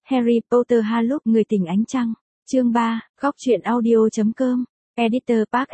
Harry Potter Haluk người tình ánh trăng. Chương 3, góc truyện audio.com. Editor Park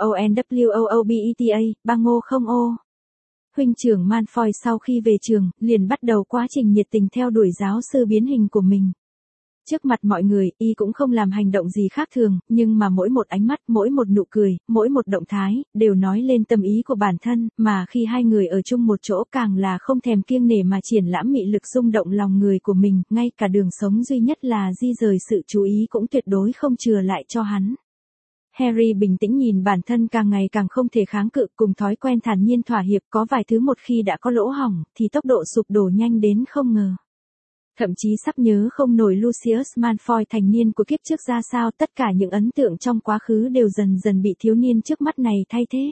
SOONWOOBETA, bang ngô không ô. Huynh trưởng Malfoy sau khi về trường, liền bắt đầu quá trình nhiệt tình theo đuổi giáo sư biến hình của mình. Trước mặt mọi người, y cũng không làm hành động gì khác thường, nhưng mà mỗi một ánh mắt, mỗi một nụ cười, mỗi một động thái, đều nói lên tâm ý của bản thân, mà khi hai người ở chung một chỗ càng là không thèm kiêng nể mà triển lãm mị lực rung động lòng người của mình, ngay cả đường sống duy nhất là di rời sự chú ý cũng tuyệt đối không chừa lại cho hắn. Harry bình tĩnh nhìn bản thân càng ngày càng không thể kháng cự cùng thói quen thản nhiên thỏa hiệp, có vài thứ một khi đã có lỗ hổng, thì tốc độ sụp đổ nhanh đến không ngờ. Thậm chí sắp nhớ không nổi Lucius Malfoy thành niên của kiếp trước ra sao, tất cả những ấn tượng trong quá khứ đều dần dần bị thiếu niên trước mắt này thay thế.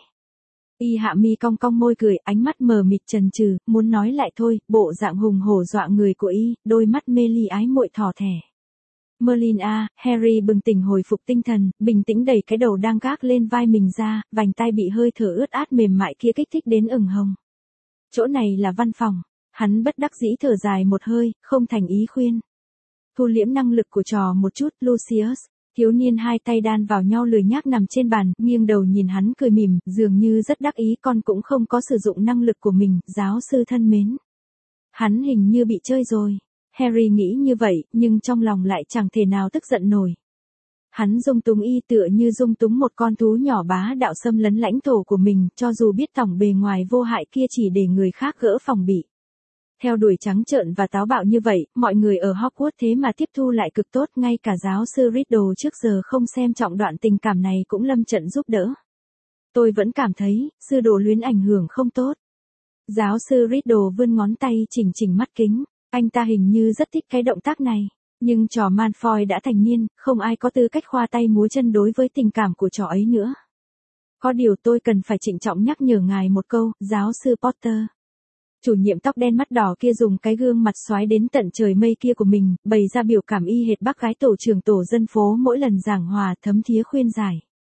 Y hạ mi cong cong môi cười, ánh mắt mờ mịt chần chừ, muốn nói lại thôi, bộ dạng hùng hổ dọa người của y, đôi mắt mê ly ái muội thỏ thẻ. Merlin à, Harry bừng tỉnh hồi phục tinh thần, bình tĩnh đẩy cái đầu đang gác lên vai mình ra, vành tai bị hơi thở ướt át mềm mại kia kích thích đến ửng hồng. Chỗ này là văn phòng. Hắn bất đắc dĩ thở dài một hơi, không thành ý khuyên. Thu liễm năng lực của trò một chút, Lucius. Thiếu niên hai tay đan vào nhau lười nhác nằm trên bàn, nghiêng đầu nhìn hắn cười mỉm, dường như rất đắc ý, con cũng không có sử dụng năng lực của mình, giáo sư thân mến. Hắn hình như bị chơi rồi. Harry nghĩ như vậy, nhưng trong lòng lại chẳng thể nào tức giận nổi. Hắn dung túng y tựa như dung túng một con thú nhỏ bá đạo xâm lấn lãnh thổ của mình, cho dù biết tổng bề ngoài vô hại kia chỉ để người khác gỡ phòng bị. Theo đuổi trắng trợn và táo bạo như vậy, mọi người ở Hogwarts thế mà tiếp thu lại cực tốt, ngay cả giáo sư Riddle trước giờ không xem trọng đoạn tình cảm này cũng lâm trận giúp đỡ. Tôi vẫn cảm thấy, sư đồ luyến ảnh hưởng không tốt. Giáo sư Riddle vươn ngón tay chỉnh chỉnh mắt kính, anh ta hình như rất thích cái động tác này, nhưng trò Malfoy đã thành niên, không ai có tư cách khoa tay múa chân đối với tình cảm của trò ấy nữa. Có điều tôi cần phải trịnh trọng nhắc nhở ngài một câu, giáo sư Potter. Chủ nhiệm tóc đen mắt đỏ kia dùng cái gương mặt xoái đến tận trời mây kia của mình, bày ra biểu cảm y hệt bác gái tổ trưởng tổ dân phố mỗi lần giảng hòa thấm thía khuyên giải.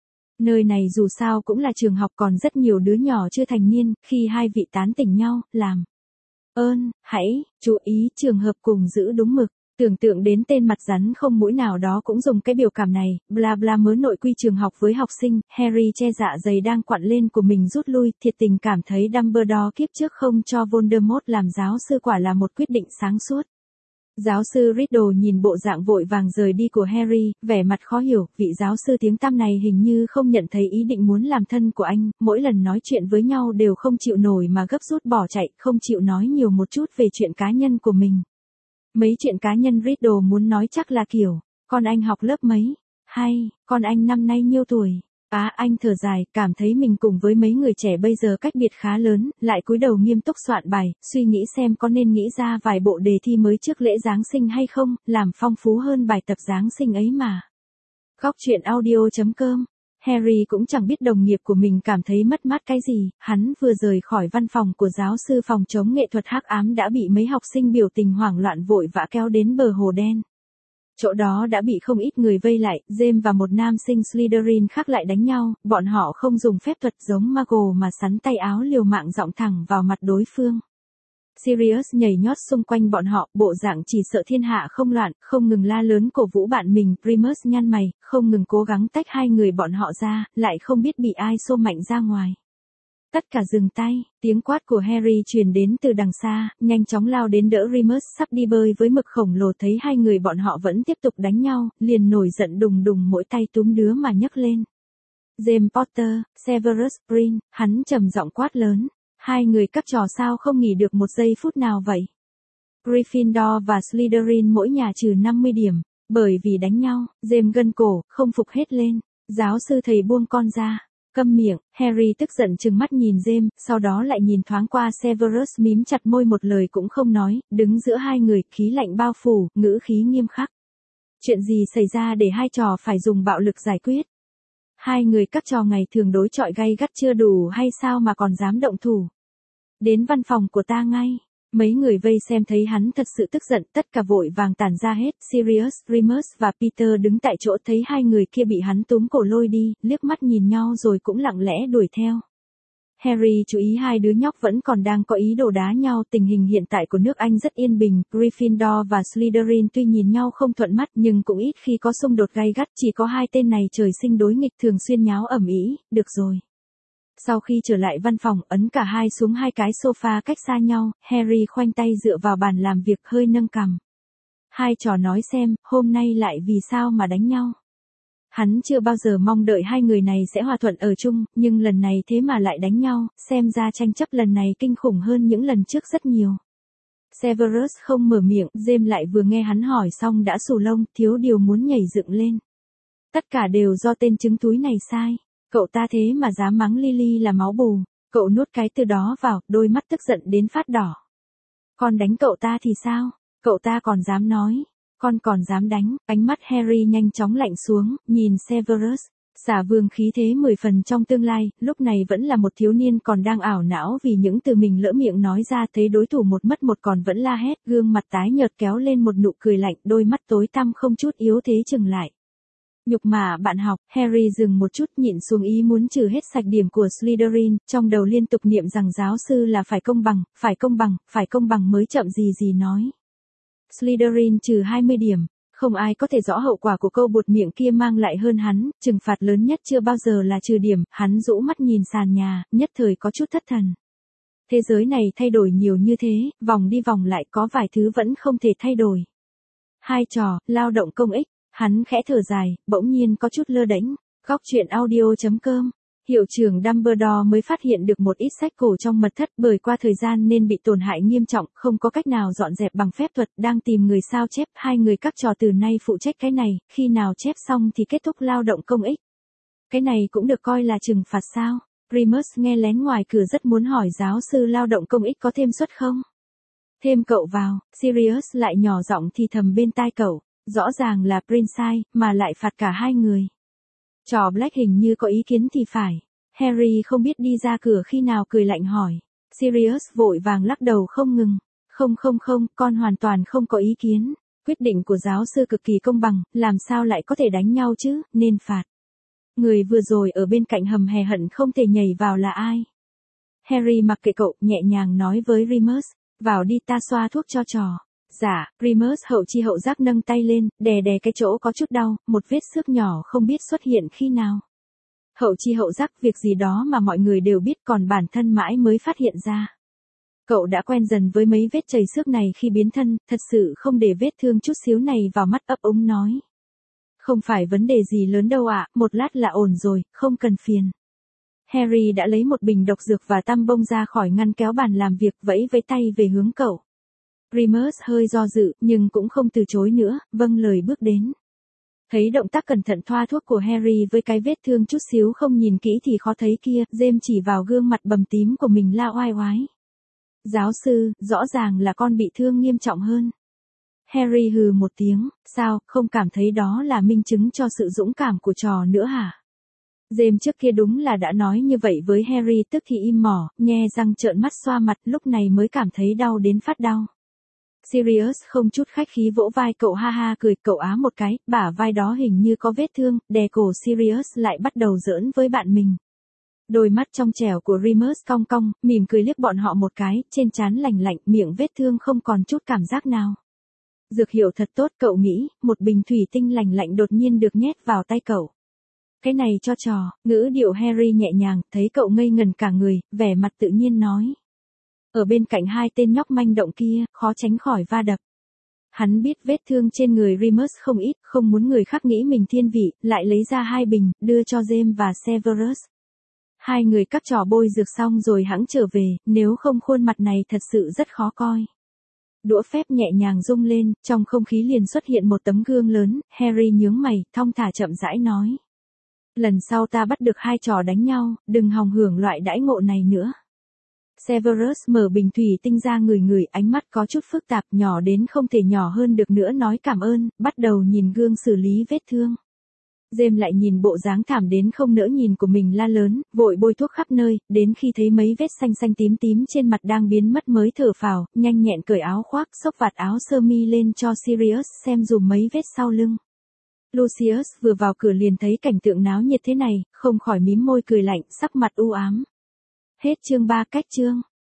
Nơi này dù sao cũng là trường học, còn rất nhiều đứa nhỏ chưa thành niên, khi hai vị tán tỉnh nhau, làm ơn, hãy, chú ý trường hợp cùng giữ đúng mực. Tưởng tượng đến tên mặt rắn không mũi nào đó cũng dùng cái biểu cảm này, bla bla mớ nội quy trường học với học sinh, Harry che dạ dày đang quặn lên của mình rút lui, thiệt tình cảm thấy Dumbledore kiếp trước không cho Voldemort làm giáo sư quả là một quyết định sáng suốt. Giáo sư Riddle nhìn bộ dạng vội vàng rời đi của Harry, vẻ mặt khó hiểu, vị giáo sư tiếng tăm này hình như không nhận thấy ý định muốn làm thân của anh, mỗi lần nói chuyện với nhau đều không chịu nổi mà gấp rút bỏ chạy, không chịu nói nhiều một chút về chuyện cá nhân của mình. Mấy chuyện cá nhân Riddle muốn nói chắc là kiểu, con anh học lớp mấy? Hay, con anh năm nay nhiêu tuổi? Anh thở dài, cảm thấy mình cùng với mấy người trẻ bây giờ cách biệt khá lớn, lại cúi đầu nghiêm túc soạn bài, suy nghĩ xem có nên nghĩ ra vài bộ đề thi mới trước lễ Giáng sinh hay không, làm phong phú hơn bài tập Giáng sinh ấy mà. Góc truyện audio.com. Harry cũng chẳng biết đồng nghiệp của mình cảm thấy mất mát cái gì, hắn vừa rời khỏi văn phòng của giáo sư phòng chống nghệ thuật hắc ám đã bị mấy học sinh biểu tình hoảng loạn vội vã kéo đến bờ hồ đen. Chỗ đó đã bị không ít người vây lại, James và một nam sinh Slytherin khác lại đánh nhau, bọn họ không dùng phép thuật giống Muggle mà sắn tay áo liều mạng giọng thẳng vào mặt đối phương. Sirius nhảy nhót xung quanh bọn họ, bộ dạng chỉ sợ thiên hạ không loạn, không ngừng la lớn cổ vũ bạn mình, Remus nhăn mày, không ngừng cố gắng tách hai người bọn họ ra, lại không biết bị ai xô mạnh ra ngoài. Tất cả dừng tay, tiếng quát của Harry truyền đến từ đằng xa, nhanh chóng lao đến đỡ Remus sắp đi bơi với mực khổng lồ, thấy hai người bọn họ vẫn tiếp tục đánh nhau, liền nổi giận đùng đùng mỗi tay túm đứa mà nhấc lên. James Potter, Severus Green, hắn trầm giọng quát lớn. Hai người các trò sao không nghỉ được một giây phút nào vậy? Gryffindor và Slytherin mỗi nhà trừ 50 điểm, bởi vì đánh nhau, James gân cổ, không phục hết lên. Giáo sư thầy buông con ra. Câm miệng, Harry tức giận trừng mắt nhìn James, sau đó lại nhìn thoáng qua Severus mím chặt môi một lời cũng không nói, đứng giữa hai người, khí lạnh bao phủ, ngữ khí nghiêm khắc. Chuyện gì xảy ra để hai trò phải dùng bạo lực giải quyết? Hai người các trò ngày thường đối chọi gay gắt chưa đủ hay sao mà còn dám động thủ? Đến văn phòng của ta ngay. Mấy người vây xem thấy hắn thật sự tức giận, tất cả vội vàng tản ra hết. Sirius, Remus và Peter đứng tại chỗ thấy hai người kia bị hắn túm cổ lôi đi, liếc mắt nhìn nhau rồi cũng lặng lẽ đuổi theo. Harry chú ý hai đứa nhóc vẫn còn đang có ý đồ đá nhau. Tình hình hiện tại của nước Anh rất yên bình, Gryffindor và Slytherin tuy nhìn nhau không thuận mắt nhưng cũng ít khi có xung đột gay gắt, chỉ có hai tên này trời sinh đối nghịch thường xuyên nháo ầm ĩ. Được rồi. Sau khi trở lại văn phòng, ấn cả hai xuống hai cái sofa cách xa nhau, Harry khoanh tay dựa vào bàn làm việc hơi nâng cằm. Hai trò nói xem, hôm nay lại vì sao mà đánh nhau. Hắn chưa bao giờ mong đợi hai người này sẽ hòa thuận ở chung, nhưng lần này thế mà lại đánh nhau, xem ra tranh chấp lần này kinh khủng hơn những lần trước rất nhiều. Severus không mở miệng, James lại vừa nghe hắn hỏi xong đã xù lông, thiếu điều muốn nhảy dựng lên. Tất cả đều do tên trứng túi này sai. Cậu ta thế mà dám mắng Lily là máu bù. Cậu nuốt cái từ đó vào, đôi mắt tức giận đến phát đỏ. Con đánh cậu ta thì sao? Cậu ta còn dám nói. Con còn dám đánh. Ánh mắt Harry nhanh chóng lạnh xuống, nhìn Severus. Xả vương khí thế 10 phần trong tương lai, lúc này vẫn là một thiếu niên còn đang ảo não vì những từ mình lỡ miệng nói ra, thấy đối thủ một mất một còn vẫn la hét, gương mặt tái nhợt kéo lên một nụ cười lạnh, đôi mắt tối tăm không chút yếu thế chừng lại. Nhục mạ bạn học, Harry dừng một chút nhịn xuống ý muốn trừ hết sạch điểm của Slytherin, trong đầu liên tục niệm rằng giáo sư là phải công bằng, phải công bằng, phải công bằng mới chậm gì nói. Slytherin trừ 20 điểm, không ai có thể rõ hậu quả của câu buột miệng kia mang lại hơn hắn, trừng phạt lớn nhất chưa bao giờ là trừ điểm, hắn rũ mắt nhìn sàn nhà, nhất thời có chút thất thần. Thế giới này thay đổi nhiều như thế, vòng đi vòng lại có vài thứ vẫn không thể thay đổi. Hai trò, lao động công ích. Hắn khẽ thở dài, bỗng nhiên có chút lơ đễnh. Góc truyện audio.com. Hiệu trưởng Dumbledore mới phát hiện được một ít sách cổ trong mật thất, bởi qua thời gian nên bị tổn hại nghiêm trọng, không có cách nào dọn dẹp bằng phép thuật, đang tìm người sao chép. Hai người các trò từ nay phụ trách cái này, khi nào chép xong thì kết thúc lao động công ích. Cái này cũng được coi là trừng phạt sao? Remus nghe lén ngoài cửa rất muốn hỏi giáo sư lao động công ích có thêm suất không? Thêm cậu vào. Sirius lại nhỏ giọng thì thầm bên tai cậu. Rõ ràng là Prince sai, mà lại phạt cả hai người. Trò Black hình như có ý kiến thì phải. Harry không biết đi ra cửa khi nào cười lạnh hỏi. Sirius vội vàng lắc đầu không ngừng. Không, con hoàn toàn không có ý kiến. Quyết định của giáo sư cực kỳ công bằng, làm sao lại có thể đánh nhau chứ, nên phạt. Người vừa rồi ở bên cạnh hầm hè hận không thể nhảy vào là ai? Harry mặc kệ cậu, nhẹ nhàng nói với Remus. Vào đi, ta xoa thuốc cho trò. Dạ, Remus hậu chi hậu giác nâng tay lên, đè cái chỗ có chút đau, một vết xước nhỏ không biết xuất hiện khi nào. Hậu chi hậu giác, việc gì đó mà mọi người đều biết còn bản thân mãi mới phát hiện ra. Cậu đã quen dần với mấy vết chảy xước này khi biến thân, thật sự không để vết thương chút xíu này vào mắt, ấp úng nói. Không phải vấn đề gì lớn đâu ạ, một lát là ổn rồi, không cần phiền. Harry đã lấy một bình độc dược và tăm bông ra khỏi ngăn kéo bàn làm việc, vẫy với tay về hướng cậu. Remus hơi do dự, nhưng cũng không từ chối nữa, vâng lời bước đến. Thấy động tác cẩn thận thoa thuốc của Harry với cái vết thương chút xíu không nhìn kỹ thì khó thấy kia, James chỉ vào gương mặt bầm tím của mình la oai oái. Giáo sư, rõ ràng là con bị thương nghiêm trọng hơn. Harry hừ một tiếng, sao, không cảm thấy đó là minh chứng cho sự dũng cảm của trò nữa hả? James trước kia đúng là đã nói như vậy với Harry, tức thì im mỏ, nhe răng trợn mắt xoa mặt, lúc này mới cảm thấy đau đến phát đau. Sirius không chút khách khí vỗ vai cậu, ha ha cười, cậu á một cái, bả vai đó hình như có vết thương, đè cổ Sirius lại bắt đầu giỡn với bạn mình. Đôi mắt trong trẻo của Remus cong cong, mỉm cười liếc bọn họ một cái, trên trán lành lạnh, miệng vết thương không còn chút cảm giác nào. Dược hiệu thật tốt, cậu nghĩ, một bình thủy tinh lành lạnh đột nhiên được nhét vào tay cậu. Cái này cho trò, ngữ điệu Harry nhẹ nhàng, thấy cậu ngây ngần cả người, vẻ mặt tự nhiên nói. Ở bên cạnh hai tên nhóc manh động kia, khó tránh khỏi va đập. Hắn biết vết thương trên người Remus không ít, không muốn người khác nghĩ mình thiên vị, lại lấy ra hai bình, đưa cho James và Severus. Hai người cắt trò bôi dược xong rồi hẵng trở về, nếu không khuôn mặt này thật sự rất khó coi. Đũa phép nhẹ nhàng rung lên, trong không khí liền xuất hiện một tấm gương lớn, Harry nhướng mày, thong thả chậm rãi nói. Lần sau ta bắt được hai trò đánh nhau, đừng hòng hưởng loại đãi ngộ này nữa. Severus mở bình thủy tinh ra ngửi, ánh mắt có chút phức tạp, nhỏ đến không thể nhỏ hơn được nữa, nói cảm ơn, bắt đầu nhìn gương xử lý vết thương. James lại nhìn bộ dáng thảm đến không nỡ nhìn của mình, la lớn, vội bôi thuốc khắp nơi, đến khi thấy mấy vết xanh xanh tím tím trên mặt đang biến mất mới thở phào, nhanh nhẹn cởi áo khoác, xốc vạt áo sơ mi lên cho Sirius xem dùm mấy vết sau lưng. Lucius vừa vào cửa liền thấy cảnh tượng náo nhiệt thế này, không khỏi mím môi cười lạnh, sắc mặt u ám. Hết chương 3 cách chương.